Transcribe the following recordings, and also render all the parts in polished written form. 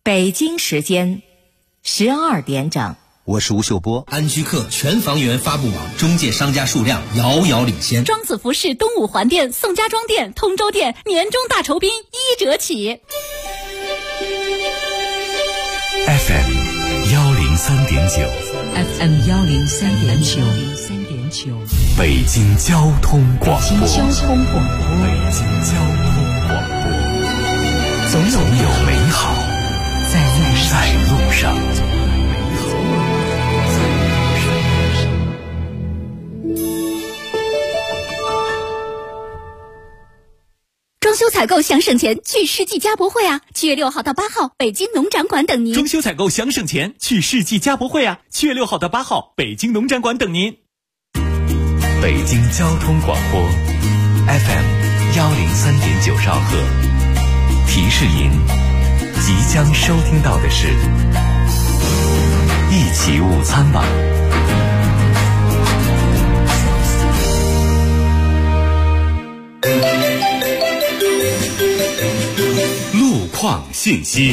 北京时间12点整。 我是吴秀波。 安居客全房源发布网中介商家数量遥遥领先。 庄子服饰东五环店、宋家庄店、通州店年终大酬宾1折起。 FM 103.9 FM 103.9 北京交通广播。 北京交通广播，总有美好在路上。 装修采购想省钱，去世纪家博会啊！7月6号到8号，北京农展馆等您。 装修采购想省钱，去世纪家博会啊！7月6号到8号，北京农展馆等您。 北京交通广播 FM 103.9兆赫，提示您即将收听到的是一起午餐吧。路况信息。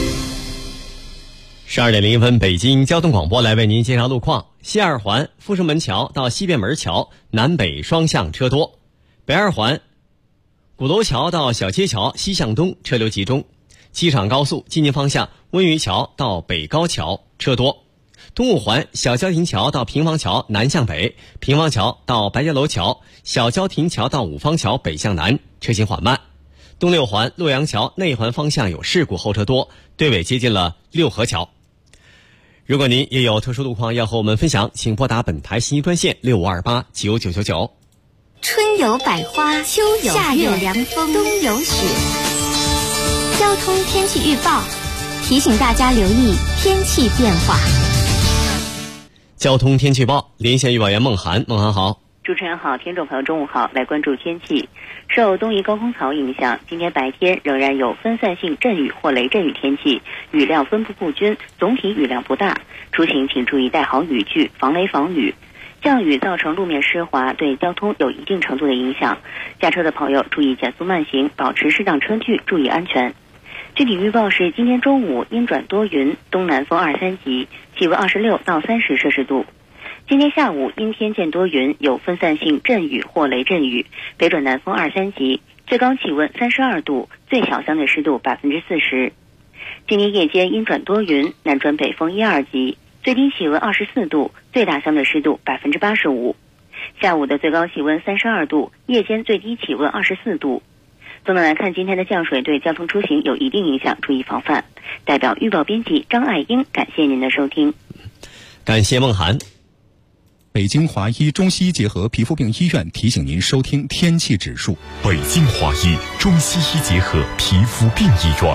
12点01分，北京交通广播来为您介绍路况。西二环阜成门桥到西便门桥南北双向车多，北二环鼓楼桥到小街桥西向东车流集中，机场高速进京方向温榆桥到北高桥车多，东五环小交亭桥到平房桥南向北，平房桥到白家楼桥，小交亭桥到五方桥北向南车行缓慢。东六环洛阳桥内环方向有事故，后车多，队尾接近了六合桥。如果您也有特殊路况要和我们分享，请拨打本台信息专线6528999999。 春有百花，秋有夏有凉风，冬有雪。交通天气预报提醒大家留意天气变化。 交通天气预报，连线预报员孟涵。孟涵好。 主持人好，听众朋友中午好，来关注天气。受东移高空槽影响，今天白天仍然有分散性阵雨或雷阵雨天气，雨量分布不均，总体雨量不大。出行请注意带好雨具，防雷防雨。降雨造成路面湿滑，对交通有一定程度的影响。驾车的朋友注意减速慢行，保持适当车距，注意安全。具体预报是今天中午阴转多云，东南风2、3级，气温26到30摄氏度。今天下午阴天见多云，有分散性阵雨或雷阵雨，北转南风2、3级，最高气温32度，最小相对湿度40%。今天夜间阴转多云，南转北风1、2级，最低气温24度，最大相对湿度85%。下午的最高气温32度，夜间最低气温24度。总的来看，今天的降水对交通出行有一定影响，注意防范。代表预报编辑张爱英，感谢您的收听。 感谢孟涵。 北京华医中西医结合皮肤病医院提醒您收听天气指数。 北京华医中西医结合皮肤病医院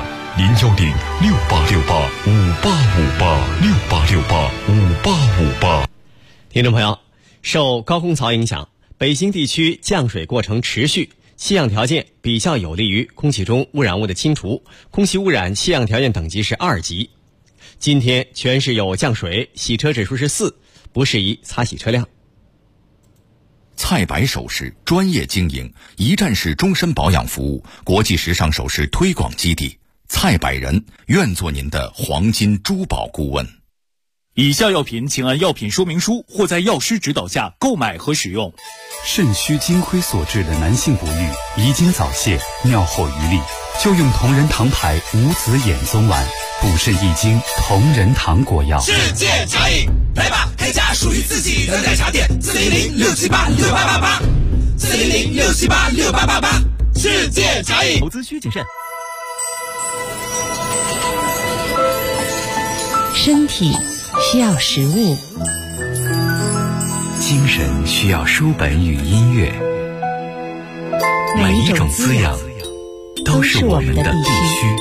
，0106868586858 听众朋友，受高空槽影响，北京地区降水过程持续，气象条件比较有利于空气中污染物的清除，空气污染气象条件等级是2级。今天全市有降水，洗车指数是4，不适宜擦洗车辆。 蔡白首饰专业经营，一站式终身保养服务，国际时尚首饰推广基地。蔡百人愿做您的黄金珠宝顾问。 以下药品请按药品说明书或在药师指导下购买和使用。 肾虚精亏所致的男性不育、遗精早泄、尿后余力，就用同仁堂牌无籽眼松丸，补肾益精，同仁堂果药。 世界茶饮，来吧，开家属于自己的奶茶店，400-678-6888，400-678-6888，世界茶饮。 投资需谨慎。 身体需要食物， 精神需要书本与音乐，每一种滋养都是我们的必须。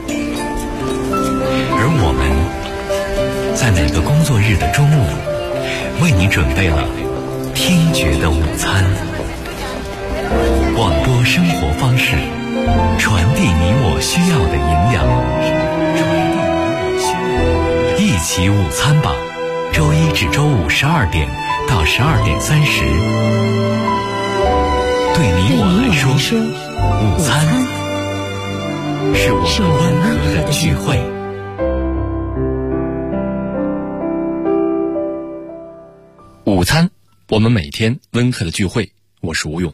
而我们在每个工作日的中午，为你准备了听觉的午餐。广播生活方式，传递你我需要的营养。一起午餐吧，周一至周五12点到12点30。对你我来说，午餐是我们温和的聚会。 午餐，我们每天温和的聚会。我是吴勇。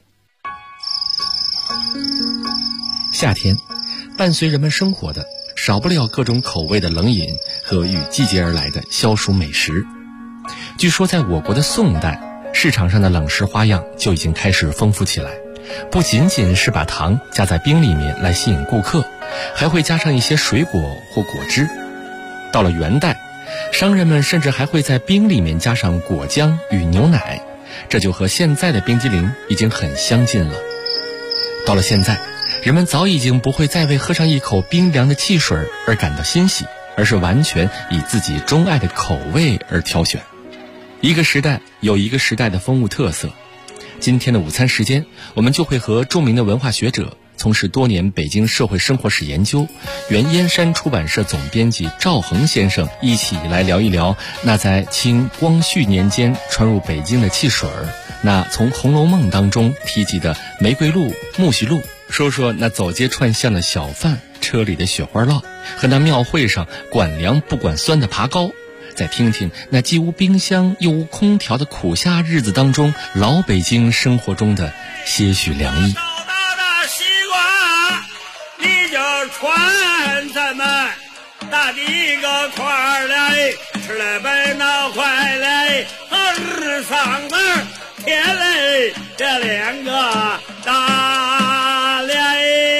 夏天，伴随人们生活的少不了各种口味的冷饮和与季节而来的消暑美食。据说在我国的宋代，市场上的冷食花样就已经开始丰富起来，不仅仅是把糖加在冰里面来吸引顾客，还会加上一些水果或果汁。到了元代，商人们甚至还会在冰里面加上果浆与牛奶，这就和现在的冰激凌已经很相近了。到了现在，人们早已经不会再为喝上一口冰凉的汽水而感到欣喜，而是完全以自己钟爱的口味而挑选。一个时代有一个时代的风物特色。今天的午餐时间，我们就会和著名的文化学者，从事多年北京社会生活史研究，原燕山出版社总编辑赵恒先生一起来聊一聊那在清光绪年间传入北京的汽水儿，那从《红楼梦》当中提及的玫瑰露、苜蓿露，说说那走街串巷的小贩，车里的雪花酪，和那庙会上管凉不管酸的爬糕，再听听那既无冰箱又无空调的苦夏日子当中，老北京生活中的些许凉意。 传咱们大的一个块儿来，吃来白闹快来，二嗓子天嘞，这两个大嘞。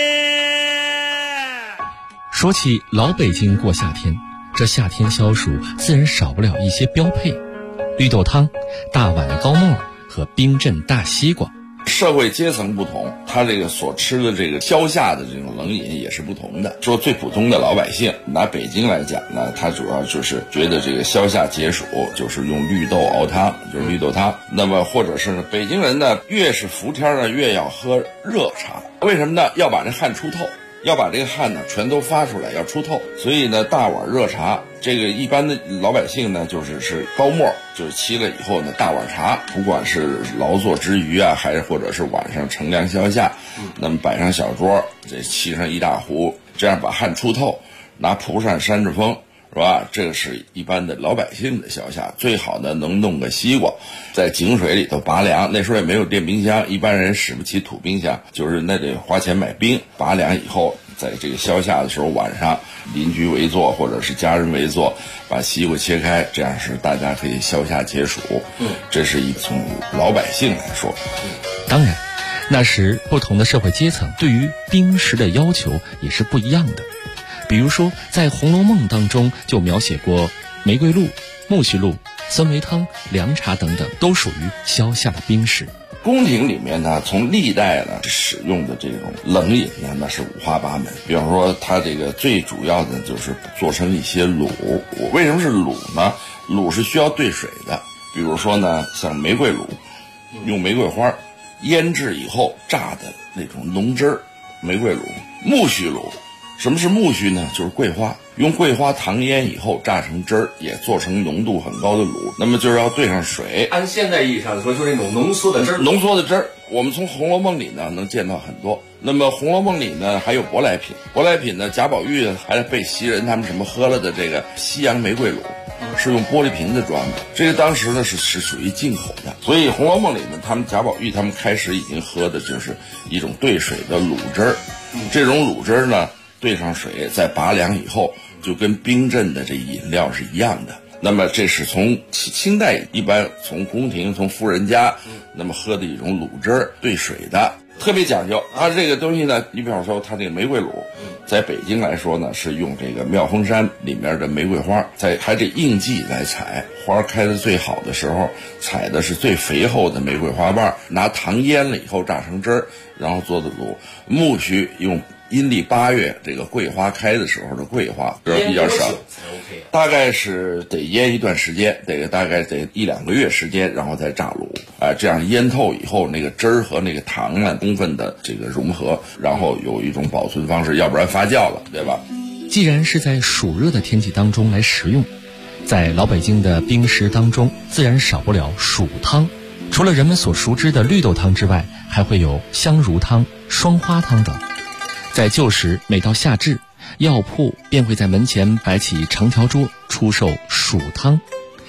说起老北京过夏天，这夏天消暑自然少不了一些标配：绿豆汤、大碗的高沫和冰镇大西瓜。 社会阶层不同，他这个所吃的这个消夏的这种冷饮也是不同的。说最普通的老百姓，拿北京来讲呢，他主要就是觉得这个消夏解暑，就是用绿豆熬汤，就是绿豆汤。那么或者是北京人呢，越是伏天呢，越要喝热茶。为什么呢？要把这汗出透，要把这个汗呢全都发出来，要出透。所以呢，大碗热茶，这个一般的老百姓呢，是高沫，就是沏了以后呢，大碗茶，不管是劳作之余啊，还是或者是晚上乘凉消夏，那么摆上小桌，这沏上一大壶，这样把汗出透，拿蒲扇扇着风，是吧？这个是一般的老百姓的消夏。最好呢，能弄个西瓜，在井水里头拔凉。那时候也没有电冰箱，一般人使不起土冰箱，就是那得花钱买冰，拔凉以后，在这个消夏的时候，晚上邻居围坐或者是家人围坐，把西瓜切开，这样是大家可以消夏解暑。这是从老百姓来说。 当然，那时不同的社会阶层对于冰食的要求也是不一样的。比如说，在《红楼梦》当中就描写过玫瑰露、苜蓿露、酸梅汤、凉茶等等，都属于消夏的冰食。 宫廷里面呢，从历代呢使用的这种冷饮呢，那是五花八门。比方说，它这个最主要的就是做成一些卤。为什么是卤呢？卤是需要兑水的。比如说呢，像玫瑰卤，用玫瑰花腌制以后榨的那种浓汁儿，玫瑰卤。苜蓿卤，什么是苜蓿呢？就是桂花，用桂花糖腌以后榨成汁儿，也做成浓度很高的卤。那么就是要兑上水。 按现代意义上说，就是那种浓缩的汁儿。 浓缩的汁儿，我们从《红楼梦》里呢能见到很多。那么《红楼梦》里呢还有舶来品，舶来品呢，贾宝玉还被袭人他们什么喝了的这个西洋玫瑰卤，是用玻璃瓶子装的。这个当时呢是属于进口的，所以《红楼梦》里呢，他们贾宝玉他们开始已经喝的就是一种兑水的卤汁儿。这种卤汁儿呢，兑上水，再拔凉以后，就跟冰镇的这饮料是一样的。那么这是从清代一般从宫廷从富人家那么喝的一种卤汁儿兑水的，特别讲究。它这个东西呢，你比方说它这个玫瑰卤，在北京来说呢，是用这个妙峰山里面的玫瑰花，还得应季来采，花开的最好的时候，采的是最肥厚的玫瑰花瓣，拿糖腌了以后榨成汁儿，然后做的卤。苜蓿用阴历8月这个桂花开的时候的桂花比较少，大概是得腌一段时间，大概得1-2个月时间，然后再榨卤。这样腌透以后，那个汁儿和那个糖呢充分的这个融合，然后有一种保存方式，要不然发酵了，对吧？ 既然是在暑热的天气当中来食用，在老北京的冰食当中，自然少不了暑汤。除了人们所熟知的绿豆汤之外，还会有香茹汤、双花汤等。在旧时，每到夏至，药铺便会在门前摆起长条桌，出售暑汤。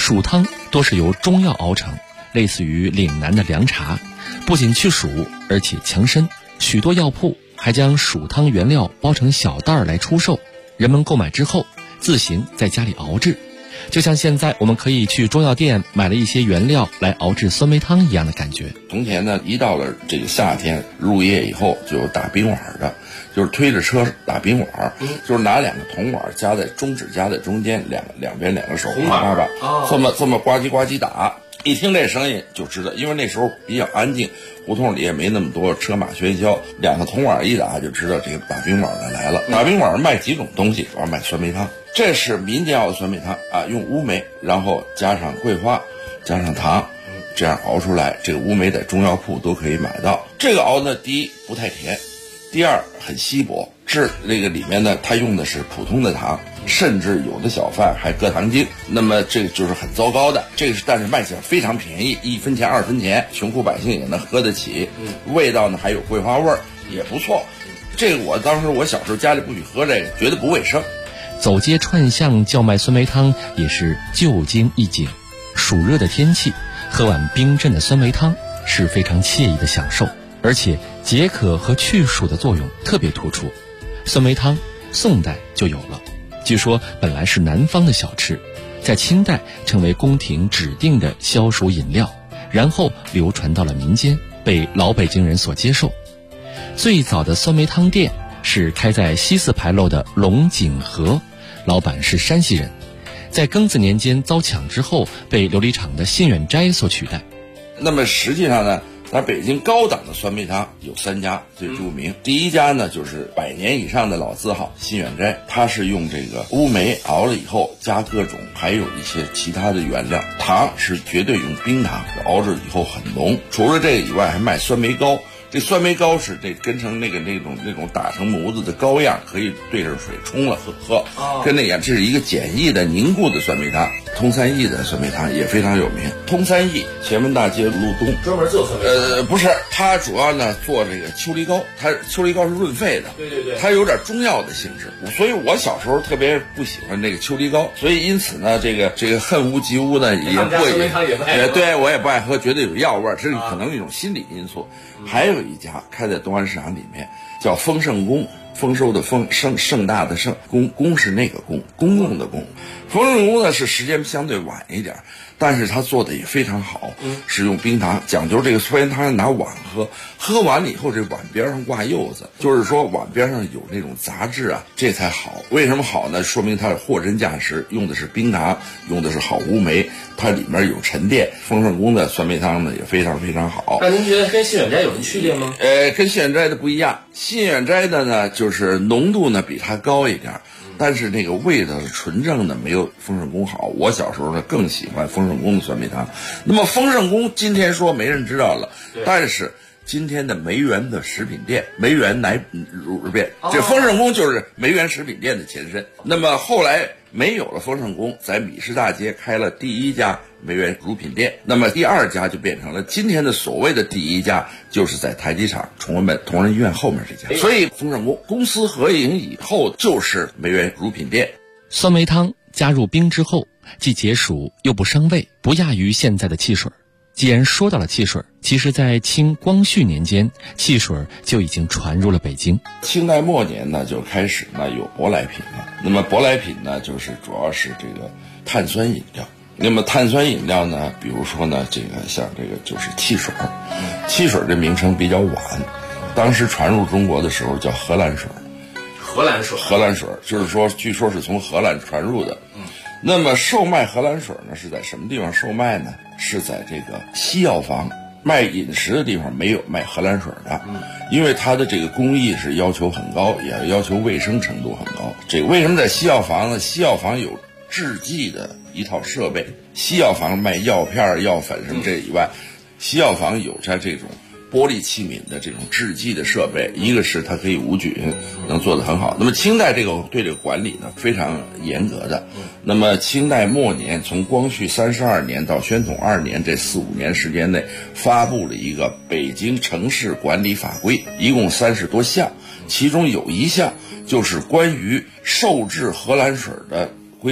蜀汤多是由中药熬成，类似于岭南的凉茶，不仅去暑，而且强身。许多药铺还将蜀汤原料包成小袋来出售，人们购买之后自行在家里熬制，就像现在我们可以去中药店买了一些原料来熬制酸梅汤一样的感觉。 从前呢，一到了这个夏天入夜以后，就有打冰碗的，就是推着车打冰碗，就是拿2个铜碗夹在中指夹在中间，两边2个手啪啪啪，这么呱唧呱唧打。一听这声音就知道，因为那时候比较安静，胡同里也没那么多车马喧嚣，2个铜碗一打就知道这个打冰碗的来了。打冰碗卖几种东西，主要卖酸梅汤。这是民间熬的酸梅汤啊，用乌梅，然后加上桂花，加上糖，这样熬出来。这个乌梅在中药铺都可以买到。这个熬呢，第一不太甜，第二很稀薄，这个里面呢，它用的是普通的糖，甚至有的小贩还搁糖精，那么这个就是很糟糕的。这个但是卖起来非常便宜，1分钱2分钱，穷苦百姓也能喝得起。味道呢还有桂花味儿，也不错。这个我当时我小时候家里不许喝这个，觉得不卫生。 走街串巷叫卖酸梅汤也是旧经一景。暑热的天气，喝碗冰镇的酸梅汤是非常惬意的享受，而且解渴和去暑的作用特别突出。酸梅汤宋代就有了，据说本来是南方的小吃，在清代成为宫廷指定的消暑饮料，然后流传到了民间，被老北京人所接受。最早的酸梅汤店是开在西四牌楼的龙井河，老板是山西人，在庚子年间遭抢之后，被琉璃厂的信远斋所取代。 那么实际上呢，咱北京高档的酸梅汤有3家最著名。第一家呢，就是100年以上的老字号信远斋，它是用这个乌梅熬了以后加各种还有一些其他的原料，糖是绝对用冰糖，熬着以后很浓。除了这个以外，还卖酸梅糕。这酸梅糕是这跟成那种打成模子的糕样，可以兑上水冲了喝，跟那样。这是一个简易的凝固的酸梅汤。通三益的酸梅汤也非常有名。通三益前门大街路东， 专门做酸梅汤。 不是，它主要呢做这个秋梨膏，它秋梨膏是润肺的， 对， 它有点中药的性质，所以我小时候特别不喜欢这个秋梨膏，所以因此呢，这个恨屋及乌呢也不对，我也不爱喝，觉得有药味，这是可能一种心理因素。还有一家开在东安市场里面，叫丰盛宫，丰收的丰，盛大的盛，公是那个公共的公。丰盛宫呢是时间相对晚一点，但是他做的也非常好，是用冰糖，讲究这个酸梅汤拿碗喝，喝完了以后这碗边上挂柚子，就是说碗边上有那种杂质啊，这才好。为什么好呢？说明它货真价实，用的是冰糖，用的是好乌梅，它里面有沉淀。丰盛宫的酸梅汤呢也非常非常好。 那您觉得跟信远斋有什么区别吗？ 跟信远斋的不一样，信远斋的呢就是浓度呢比它高一点，但是那个味道是纯正的，没有丰盛宫好。我小时候呢更喜欢丰盛宫的酸梅汤。那么丰盛宫今天说没人知道了，但是今天的梅园的食品店，梅园奶乳店，这丰盛宫就是梅园食品店的前身。那么后来没有了丰盛宫，在米市大街开了第一家梅园乳品店，那么第二家就变成了今天的所谓的第一家，就是在太极场崇文门同仁医院后面这家。所以丰盛宫公私合营以后就是梅园乳品店。 酸梅汤加入冰之后，既解暑又不伤胃，不亚于现在的汽水。既然说到了汽水，其实在清光绪年间，汽水就已经传入了北京。 清代末年呢，就开始呢有舶来品了。那么舶来品呢，就是主要是这个碳酸饮料。那么碳酸饮料呢，比如说呢，这个像这个就是汽水。汽水这名称比较晚，当时传入中国的时候叫荷兰水。 荷兰水就是说，据说是从荷兰传入的。那么售卖荷兰水呢，是在什么地方售卖呢？是在这个西药房，卖饮食的地方没有卖荷兰水的，因为它的这个工艺是要求很高，也要求卫生程度很高。这个为什么在西药房呢？西药房有制剂的一套设备，西药房卖药片、药粉什么这以外，西药房有着这种玻璃器皿的这种制剂的设备，一个是它可以无菌，能做得很好。那么清代对这个管理呢非常严格的。那么清代末年，从光绪32年到宣统2年这4-5年时间内，发布了一个北京城市管理法规，一共30多项，其中有一项就是关于售制荷兰水的规范。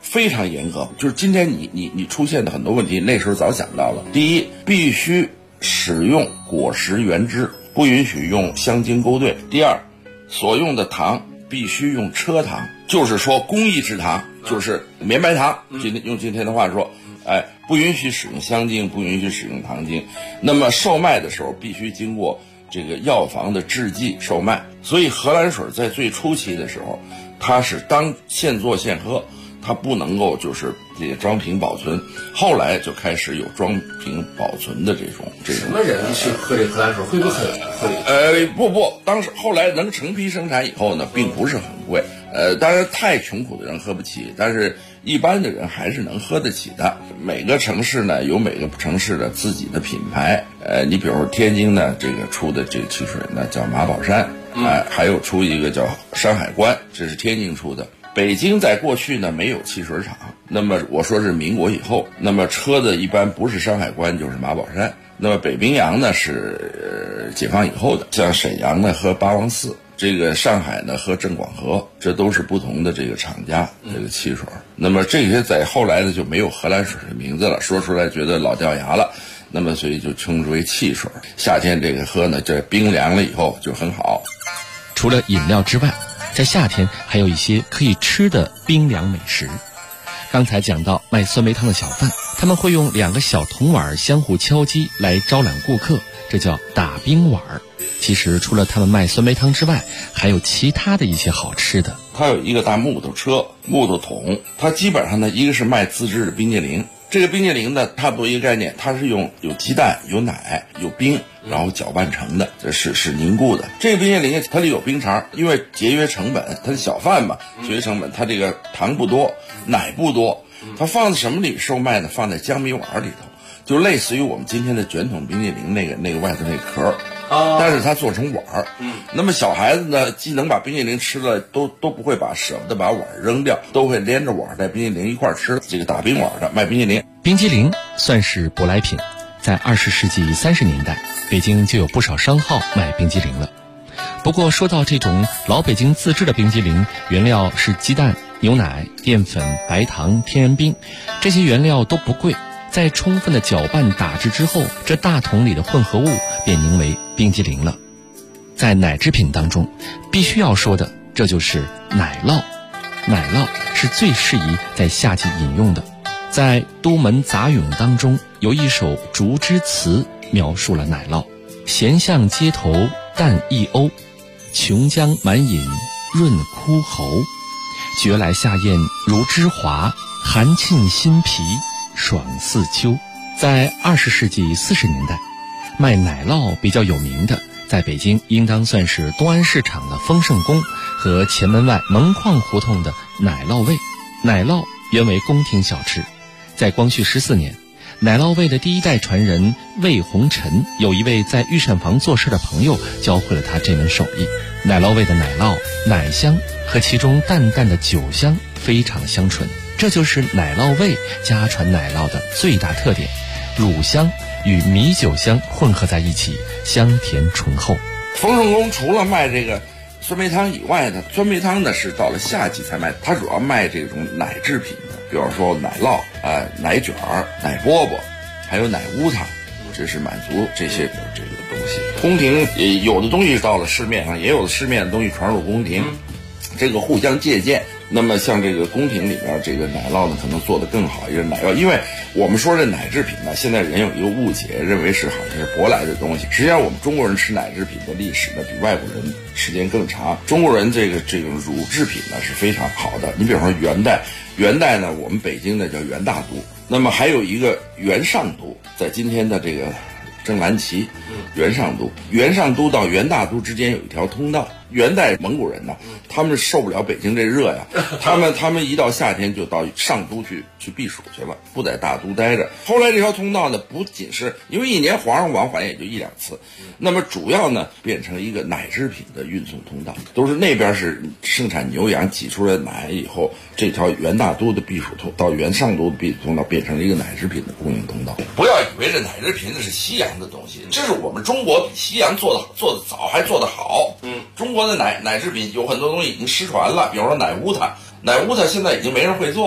非常严格，就是今天你出现的很多问题，那时候早想到了。第一，必须使用果实原汁，不允许用香精勾兑。第二，所用的糖必须用车糖，就是说工艺制糖，就是绵白糖。用今天的话说，不允许使用香精，不允许使用糖精。那么售卖的时候必须经过这个药房的制剂售卖。所以荷兰水在最初期的时候，它是当现做现喝，它不能够就是这个装瓶保存。后来就开始有装瓶保存的这种。 什么人去喝这荷兰水会不会很贵？ 不，当时后来能成批生产以后呢，并不是很贵。当然太穷苦的人喝不起，但是一般的人还是能喝得起的。每个城市呢有每个城市的自己的品牌。你比如说天津呢，这个出的这个汽水呢叫马宝山，还有出一个叫山海关，这是天津出的。北京在过去呢没有汽水厂，那么我说是民国以后，那么车的一般不是山海关就是马宝山。那么北冰洋呢是解放以后的，像沈阳呢喝八王寺，这个上海呢喝郑广和，这都是不同的这个厂家这个汽水。那么这些在后来呢就没有荷兰水的名字了，说出来觉得老掉牙了，那么所以就称之为汽水。夏天这个喝呢，这冰凉了以后就很好。 除了饮料之外，在夏天还有一些可以吃的冰凉美食。刚才讲到卖酸梅汤的小贩，他们会用2个小铜碗相互敲击来招揽顾客，这叫打冰碗。其实除了他们卖酸梅汤之外，还有其他的一些好吃的。 它有一个大木头车、木头桶，它基本上呢，一个是卖自制的冰激凌。这个冰激凌呢，差不多一个概念，它是有鸡蛋、有奶、有冰，然后搅拌成的，这是凝固的。这个冰激凌它里有冰碴，因为节约成本，它是小贩嘛，节约成本，它这个糖不多，奶不多，它放在什么里售卖呢？放在江米碗里头，就类似于我们今天的卷筒冰激凌那个外头那壳。但是它做成碗儿，那么小孩子呢，既能把冰激凌吃了，都不会舍不得把碗扔掉，都会连着碗带冰激凌一块吃。这个打冰碗的卖冰激凌， 冰激凌算是舶来品，在20世纪30年代，北京就有不少商号卖冰激凌了。不过说到这种老北京自制的冰激凌，原料是鸡蛋、牛奶、淀粉、白糖、天然冰，这些原料都不贵。在充分的搅拌打制之后，这大桶里的混合物便凝为冰激凌了。在奶制品当中，必须要说的，这就是奶酪。奶酪是最适宜在夏季饮用的。在《都门杂咏》当中，有一首竹枝词描述了奶酪：咸巷街头淡一瓯，琼浆满饮润枯喉。觉来夏宴如芝华，寒沁心脾爽似秋。在20世纪40年代，卖奶酪比较有名的，在北京应当算是东安市场的丰盛宫和前门外门框胡同的奶酪味。奶酪原为宫廷小吃，在光绪14年，奶酪味的第一代传人魏红尘，有一位在御膳房做事的朋友教会了他这门手艺。奶酪味的奶酪奶香和其中淡淡的酒香非常香醇，这就是奶酪味家传奶酪的最大特点，乳香与米酒香混合在一起，香甜醇厚。 丰盛宫除了卖这个酸梅汤以外呢，酸梅汤呢是到了夏季才卖，它主要卖这种奶制品的，比方说奶酪、奶卷、奶饽饽，还有奶乌汤，这是满足这些这个东西。宫廷有的东西到了市面上，也有的市面的东西传入宫廷，这个互相借鉴。那么像这个宫廷里边这个奶酪呢，可能做得更好一个奶酪，因为我们说这奶制品呢，现在人有一个误解，认为是好像是舶来的东西。实际上我们中国人吃奶制品的历史呢，比外国人时间更长。中国人这种乳制品呢是非常好的。你比方说元代呢，我们北京呢叫元大都，那么还有一个元上都，在今天的这个正蓝旗，元上都到元大都之间有一条通道。元代蒙古人呢，他们受不了北京这热呀，他们一到夏天就到上都去避暑去了，不在大都待着。后来这条通道呢，不仅是因为一年皇上往返也就1-2次，那么主要呢变成一个奶制品的运送通道，都是那边是生产牛羊挤出来的奶以后，这条元大都的避暑通到元上都的避暑通道变成了一个奶制品的供应通道。不要以为这奶制品是西洋的东西，这是我们中国比西洋做的早，还做得好。中国的奶制品有很多东西已经失传了，比如说奶乌塔现在已经没人会做了。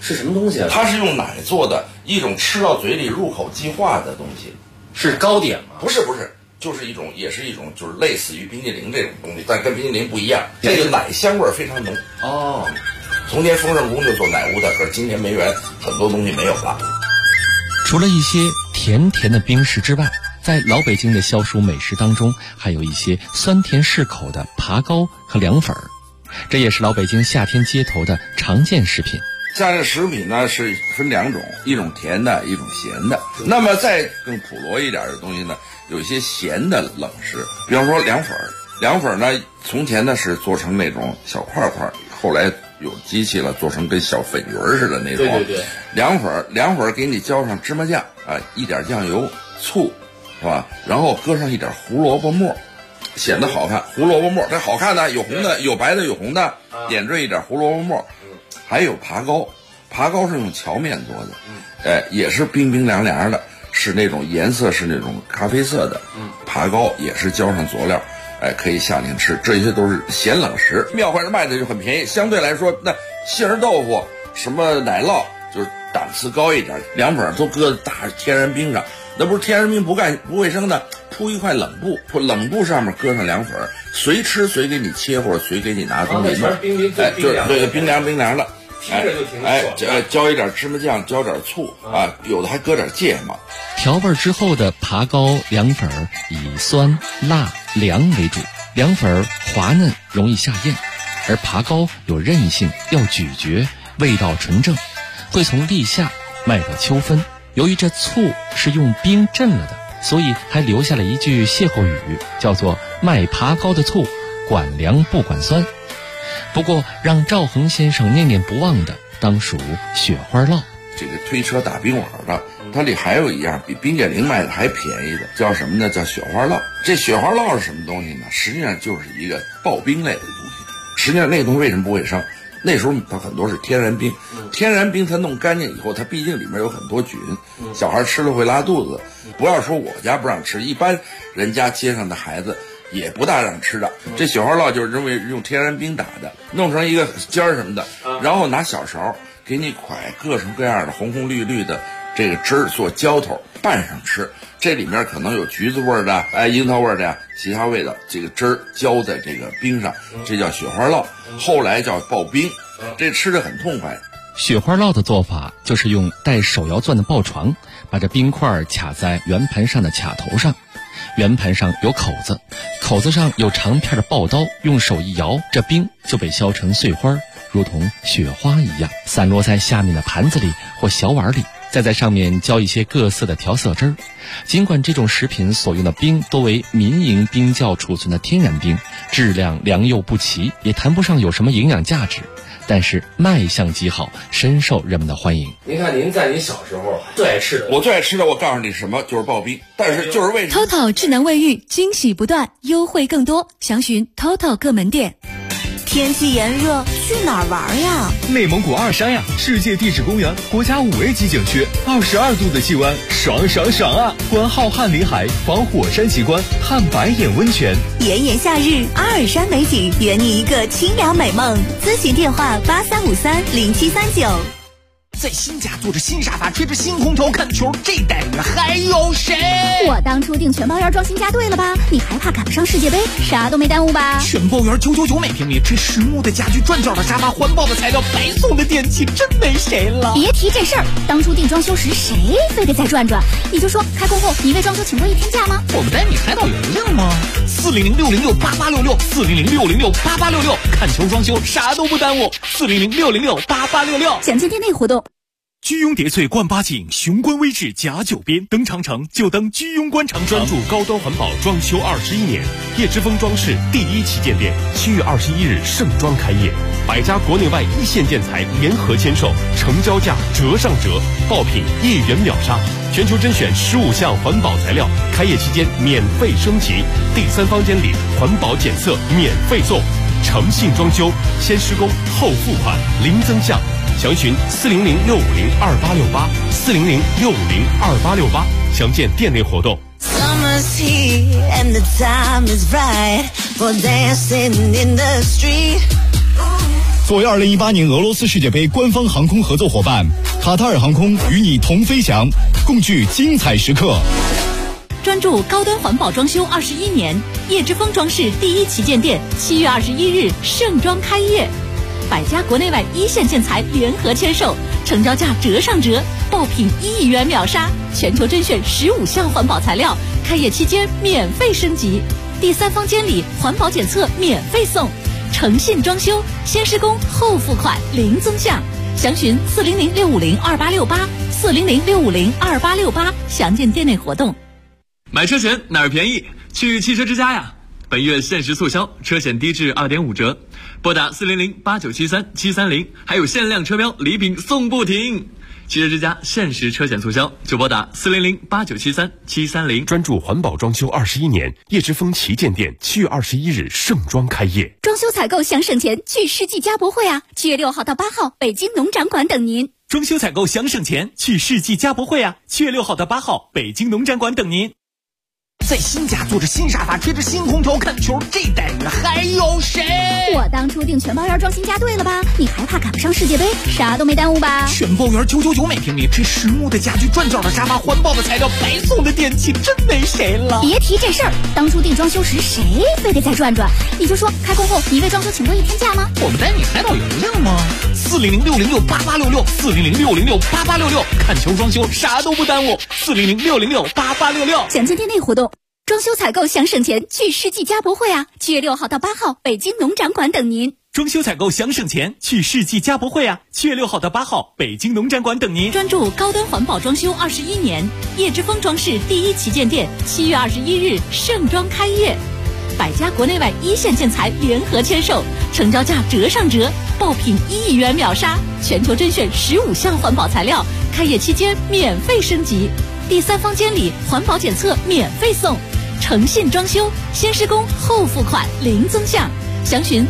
是什么东西啊？ 它是用奶做的一种吃到嘴里入口即化的东西。 是糕点吗？ 不是，就是一种，也是一种，就是类似于冰激凌这种东西，但跟冰激凌不一样。这个奶香味非常浓。 哦， 从前丰盛宫就做奶屋的，可是今天梅园很多东西没有了。 除了一些甜甜的冰食之外，在老北京的消暑美食当中，还有一些酸甜适口的爬糕和凉粉儿，这也是老北京夏天街头的常见食品。 夏天食品呢是分两种，一种甜的，一种咸的。那么再更普罗一点的东西呢，有一些咸的冷食，比方说凉粉儿。凉粉儿呢，从前呢是做成那种小块块，后来有机器了，做成跟小粉鱼似的那种。 对。 凉粉儿给你浇上芝麻酱啊，一点酱油、醋，是吧？然后搁上一点胡萝卜末，显得好看。胡萝卜末这好看的，有红的，有白的，有红的，点缀一点胡萝卜末。还有爬糕，爬糕是用荞面做的，也是冰冰凉凉的，是那种颜色是那种咖啡色的。爬糕也是浇上佐料，可以夏天吃。这些都是咸冷食，庙会上卖的就很便宜。相对来说，那杏仁豆腐、什么奶酪就是档次高一点，凉粉都搁大天然冰上，那不是天然冰不卫生的，铺一块冷布，冷布上面搁上凉粉，随吃随给你切或者随给你拿东西弄。对，冰凉的。浇一点芝麻酱，浇点醋啊，有的还搁点芥末。 调味之后的爬糕、凉粉以酸、辣、凉为主，凉粉滑嫩，容易下咽，而爬糕有韧性，要咀嚼，味道纯正，会从立夏卖到秋分。由于这醋是用冰镇了的，所以还留下了一句歇后语，叫做卖爬糕的醋，管凉不管酸。不过让赵恒先生念念不忘的当属雪花酪。 这个推车打冰碗的，它里还有一样比冰激凌卖的还便宜的，叫什么呢？叫雪花酪。这雪花酪是什么东西呢？实际上就是一个刨冰类的东西。实际上那个东西为什么不卫生？那时候它很多是天然冰，天然冰它弄干净以后，它毕竟里面有很多菌，小孩吃了会拉肚子。不要说我家不让吃，一般人家街上的孩子也不大让吃的。这雪花酪就是认为用天然冰打的，弄成一个尖儿什么的，然后拿小勺给你蒯各种各样的红红绿绿的这个汁儿做浇头拌上吃。这里面可能有橘子味儿的，樱桃味儿的呀，其他味道，这个汁儿浇在这个冰上，这叫雪花酪，后来叫刨冰，这吃着很痛快。 雪花酪的做法就是用带手摇钻的刨床，把这冰块卡在圆盘上的卡头上，圆盘上有口子，口子上有长片的刨刀，用手一摇，这冰就被削成碎花，如同雪花一样，散落在下面的盘子里或小碗里，再在上面浇一些各色的调色汁儿。尽管这种食品所用的冰多为民营冰窖储存的天然冰，质量良莠不齐，也谈不上有什么营养价值，但是卖相极好，深受人们的欢迎。 您看您在您小时候最爱吃的， 我最爱吃的，我告诉你什么，就是刨冰。但是就是为什么 TOTO 智能卫浴惊喜不断，优惠更多，详询 TOTO 各门店。 天气炎热，去哪儿玩呀？ 内蒙古二山呀，世界地质公园，国家5A 级景区，22度的气温，爽爽爽啊！观浩瀚林海，访火山奇观，探白眼温泉。 炎炎夏日，阿尔山美景，圆你一个清凉美梦。咨询电话83530739。 在新家坐着新沙发，吹着新空调看球，这待遇还有谁？ 我当初订全包园装新家对了吧？你还怕赶不上世界杯？啥都没耽误吧？ 全包园999每平米，这实木的家具，转角的沙发，环保的材料，白送的电器，真没谁了。 别提这事儿，当初订装修时谁非得再转转？你就说开工后你为装修请过1天假吗？ 我们带你海岛邮令吗？400-606-8866，400-606-8866，看球装修啥都不耽误，400-606-8866。 详情店内活动。 居庸叠翠冠八景，雄关微志甲9边，登长城就登居庸关长城。专注高端环保装修21年，叶之峰装饰第1旗舰店7月21日盛装开业，100家国内外一线建材联合签售，成交价折上折，爆品1元秒杀，全球甄选15项环保材料，开业期间免费升级，第3方监理，环保检测免费送，诚信装修，先施工后付款，零增项。详询400-650-2868，400-650-2868，详见店内活动。 Summer's here and the time is right for dancing in the street. 作为2018年俄罗斯世界杯官方航空合作伙伴，卡塔尔航空与你同飞翔，共聚精彩时刻。 专注高端环保装修21年，叶之峰装饰第一旗舰店7月21日盛装开业，100家国内外一线建材联合签售，成交价折上折，爆品1亿元秒杀，全球甄选15项环保材料，开业期间免费升级，第三方监理环保检测免费送，诚信装修，先施工后付款零增项，详询400-650-2868，400-650-2868，详见店内活动。 买车险哪儿便宜？去汽车之家呀！本月限时促销，车险低至2.5折，拨打400-8973-730，还有限量车标礼品送不停。汽车之家限时车险促销，就拨打400-8973-730。 专注环保装修21年，叶之峰旗舰店7月21日盛装开业。 装修采购想省钱，去世纪家博会啊！7月6号到8号，北京农展馆等您。 装修采购想省钱，去世纪家博会啊！7月6号到8号，北京农展馆等您。在新家坐着新沙发，吹着新空调看球，这待遇还有谁？ 我当初订全包圆装新家对了吧？你还怕赶不上世界杯？啥都没耽误吧？ 全包圆999每平米，这实木的家具、转角的沙发、环保的材料、白送的电器，真没谁了。 别提这事儿，当初订装修时谁非得再转转？你就说开工后你为装修请多1天假吗？ 我们带你海岛游亮吗？400-606-8866，400-606-8866，看球装修啥都不耽误。400-606-8866， 详见店内活动。装修采购想省钱，去世纪家博会啊！7月6号到8号，北京农展馆等您。 装修采购想省钱，去世纪家博会啊！7月6号到8号，北京农展馆等您。 专注高端环保装修21年，叶之峰装饰第一旗舰店7月21日盛装开业，100家国内外一线建材联合签售，成交价折上折，爆品1亿元秒杀，全球甄选15项环保材料，开业期间免费升级，第三方监理环保检测免费送，诚信装修，先施工后付款零增项，详询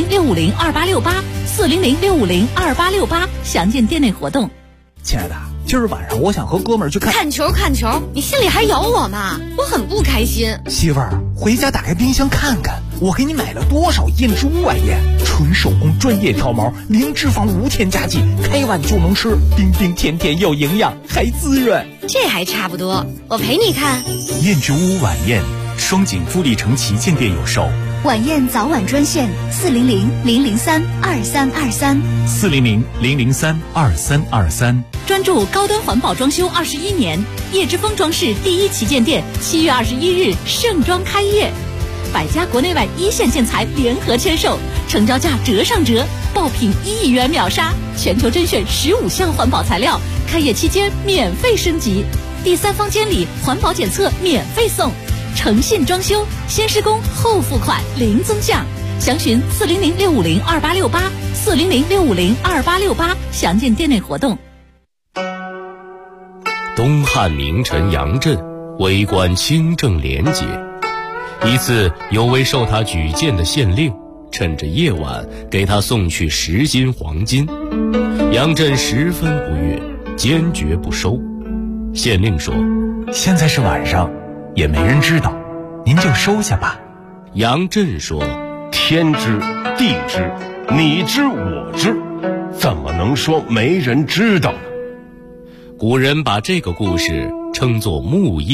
400-650-2868，400-650-2868，详见店内活动。 亲爱的，今儿晚上我想和哥们儿去看球，你心里还有我吗？我很不开心。 媳妇儿，回家打开冰箱看看，我给你买了多少燕之屋晚宴，纯手工专业挑毛，零脂肪无添加剂，开碗就能吃，冰冰甜甜又营养，还滋润。 这还差不多，我陪你看。 燕之屋晚宴，双井富力城旗舰店有售。 晚宴早晚专线 400-003-2323，400-003-2323。 专注高端环保装修21年，叶之峰装饰第一旗舰店7月21日盛装开业，100家国内外一线建材联合签售，成交价折上折，爆品1亿元秒杀，全球甄选15项环保材料，开业期间免费升级，第三方监理环保检测免费送，诚信装修，先施工后付款零增项，详询400-650-2868，400-650-2868，详见店内活动。 东汉名臣杨震为官清正廉洁，一次有位受他举荐的县令趁着夜晚给他送去10斤黄金，杨震十分不悦，坚决不收。县令说： 现在是晚上，也没人知道，您就收下吧。 杨震说： 天知地知，你知我知，怎么能说没人知道呢？ 古人把这个故事称作木叶